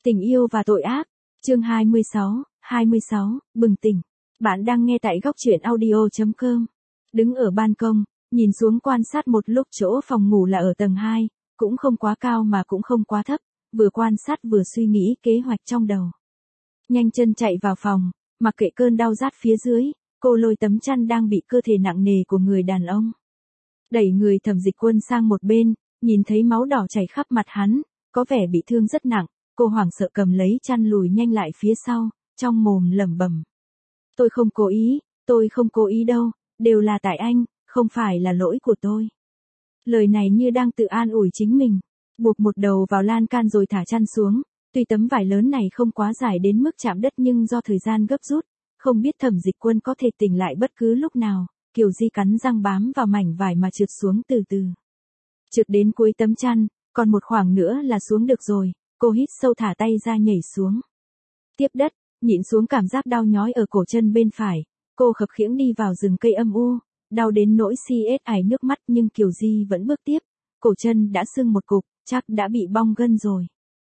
Tình yêu và tội ác. Chương 26, bừng tỉnh. Bạn đang nghe tại góc truyện audio.com. Đứng ở ban công, nhìn xuống quan sát một lúc chỗ phòng ngủ là ở tầng 2, cũng không quá cao mà cũng không quá thấp, vừa quan sát vừa suy nghĩ kế hoạch trong đầu. Nhanh chân chạy vào phòng, mặc kệ cơn đau rát phía dưới, cô lôi tấm chăn đang bị cơ thể nặng nề của người đàn ông. Đẩy người Thẩm Dịch Quân sang một bên, nhìn thấy máu đỏ chảy khắp mặt hắn, có vẻ bị thương rất nặng, cô hoảng sợ cầm lấy chăn lùi nhanh lại phía sau, trong mồm lẩm bẩm. Tôi không cố ý đâu, đều là tại anh, không phải là lỗi của tôi. Lời này như đang tự an ủi chính mình, buộc một đầu vào lan can rồi thả chăn xuống, tuy tấm vải lớn này không quá dài đến mức chạm đất nhưng do thời gian gấp rút, không biết Thẩm Dịch Quân có thể tỉnh lại bất cứ lúc nào, Kiều Di cắn răng bám vào mảnh vải mà trượt xuống từ từ. Trượt đến cuối tấm chăn, còn một khoảng nữa là xuống được rồi, cô hít sâu thả tay ra nhảy xuống. Tiếp đất, nhịn xuống cảm giác đau nhói ở cổ chân bên phải, cô khập khiễng đi vào rừng cây âm u, đau đến nỗi ải nước mắt nhưng Kiều Di vẫn bước tiếp, cổ chân đã sưng một cục, chắc đã bị bong gân rồi.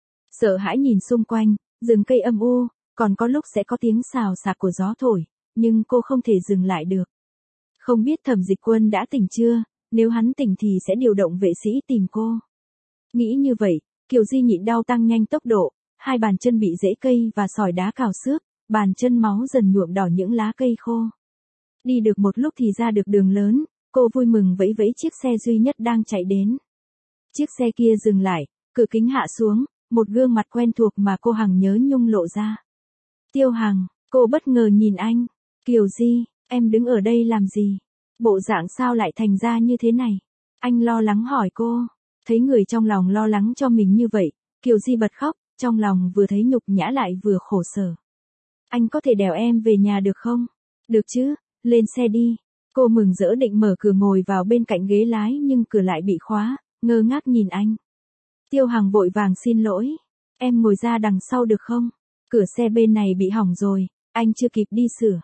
Sợ hãi nhìn xung quanh, rừng cây âm u, còn có lúc sẽ có tiếng xào xạc của gió thổi, nhưng cô không thể dừng lại được. Không biết Thẩm Dịch Quân đã tỉnh chưa, nếu hắn tỉnh thì sẽ điều động vệ sĩ tìm cô. Nghĩ như vậy, Kiều Di nhịn đau tăng nhanh tốc độ, hai bàn chân bị rễ cây và sỏi đá cào xước, bàn chân máu dần nhuộm đỏ những lá cây khô. Đi được một lúc thì ra được đường lớn, cô vui mừng vẫy vẫy chiếc xe duy nhất đang chạy đến. Chiếc xe kia dừng lại, cửa kính hạ xuống, một gương mặt quen thuộc mà cô hằng nhớ nhung lộ ra. Tiêu Hằng, cô bất ngờ nhìn anh. Kiều Di, em đứng ở đây làm gì? Bộ dạng sao lại thành ra như thế này? Anh lo lắng hỏi cô. Thấy người trong lòng lo lắng cho mình như vậy, Kiều Di bật khóc, trong lòng vừa thấy nhục nhã lại vừa khổ sở. Anh có thể đèo em về nhà được không? Được chứ, lên xe đi. Cô mừng rỡ định mở cửa ngồi vào bên cạnh ghế lái nhưng cửa lại bị khóa, ngơ ngác nhìn anh. Tiêu Hằng vội vàng xin lỗi. Em ngồi ra đằng sau được không? Cửa xe bên này bị hỏng rồi, anh chưa kịp đi sửa.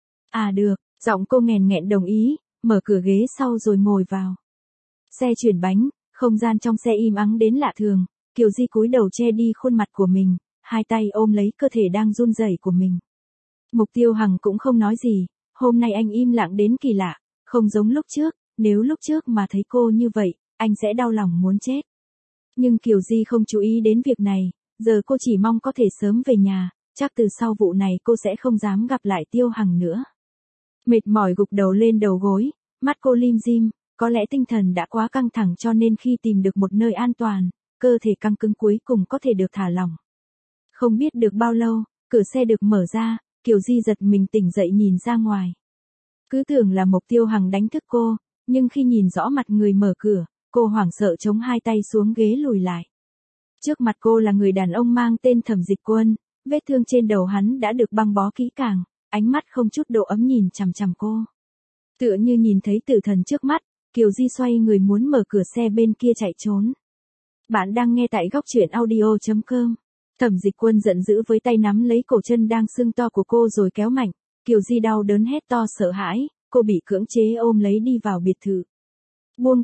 À được, giọng cô nghẹn nghẹn đồng ý, mở cửa ghế sau rồi ngồi vào. Xe chuyển bánh, không gian trong xe im ắng đến lạ thường, Kiều Di cúi đầu che đi khuôn mặt của mình, hai tay ôm lấy cơ thể đang run rẩy của mình. Mục Tiêu Hằng cũng không nói gì, hôm nay anh im lặng đến kỳ lạ, không giống lúc trước, nếu lúc trước mà thấy cô như vậy, anh sẽ đau lòng muốn chết. Nhưng Kiều Di không chú ý đến việc này, giờ cô chỉ mong có thể sớm về nhà, chắc từ sau vụ này cô sẽ không dám gặp lại Tiêu Hằng nữa. Mệt mỏi gục đầu lên đầu gối, mắt cô lim dim, có lẽ tinh thần đã quá căng thẳng cho nên khi tìm được một nơi an toàn, cơ thể căng cứng cuối cùng có thể được thả lỏng. Không biết được bao lâu, cửa xe được mở ra, Kiều Di giật mình tỉnh dậy nhìn ra ngoài. Cứ tưởng là Mục Tiêu Hằng đánh thức cô, nhưng khi nhìn rõ mặt người mở cửa, cô hoảng sợ chống hai tay xuống ghế lùi lại. Trước mặt cô là người đàn ông mang tên Thẩm Dịch Quân, vết thương trên đầu hắn đã được băng bó kỹ càng, ánh mắt không chút độ ấm nhìn chằm chằm cô. Tựa như nhìn thấy tử thần trước mắt, Kiều Di xoay người muốn mở cửa xe bên kia chạy trốn. Bạn đang nghe tại góc truyện audio.com. Thẩm Dịch Quân giận dữ với tay nắm lấy cổ chân đang sưng to của cô rồi kéo mạnh, Kiều Di đau đớn hét to sợ hãi, cô bị cưỡng chế ôm lấy đi vào biệt thự. Buông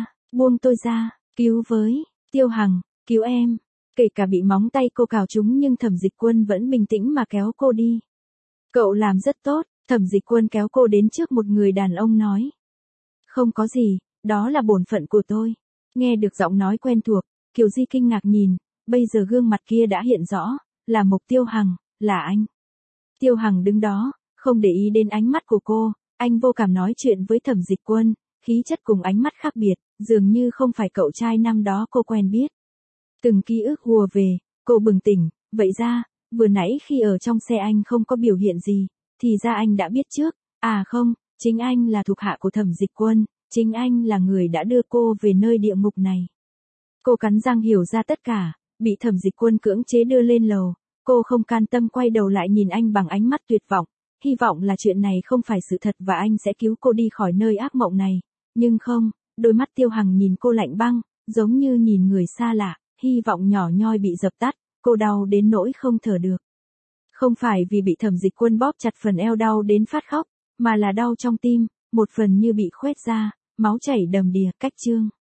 tôi ra, cứu với, Tiêu Hằng, cứu em. Kể cả bị móng tay cô cào trúng nhưng Thẩm Dịch Quân vẫn bình tĩnh mà kéo cô đi. Cậu làm rất tốt, Thẩm Dịch Quân kéo cô đến trước một người đàn ông nói. Không có gì, đó là bổn phận của tôi. Nghe được giọng nói quen thuộc, Kiều Di kinh ngạc nhìn, bây giờ gương mặt kia đã hiện rõ, là Mục Tiêu Hằng, là anh. Tiêu Hằng đứng đó, không để ý đến ánh mắt của cô, anh vô cảm nói chuyện với Thẩm Dịch Quân, khí chất cùng ánh mắt khác biệt, dường như không phải cậu trai năm đó cô quen biết. Từng ký ức hùa về, cô bừng tỉnh, vậy ra, vừa nãy khi ở trong xe anh không có biểu hiện gì, thì ra anh đã biết trước, à không, chính anh là thuộc hạ của Thẩm Dịch Quân, chính anh là người đã đưa cô về nơi địa ngục này. Cô cắn răng hiểu ra tất cả, bị Thẩm Dịch Quân cưỡng chế đưa lên lầu, cô không can tâm quay đầu lại nhìn anh bằng ánh mắt tuyệt vọng, hy vọng là chuyện này không phải sự thật và anh sẽ cứu cô đi khỏi nơi ác mộng này, nhưng không, đôi mắt Tiêu Hằng nhìn cô lạnh băng, giống như nhìn người xa lạ, hy vọng nhỏ nhoi bị dập tắt, cô đau đến nỗi không thở được. Không phải vì bị Thẩm Dịch Quân bóp chặt phần eo đau đến phát khóc, mà là đau trong tim, một phần như bị khoét ra, máu chảy đầm đìa. Cách chương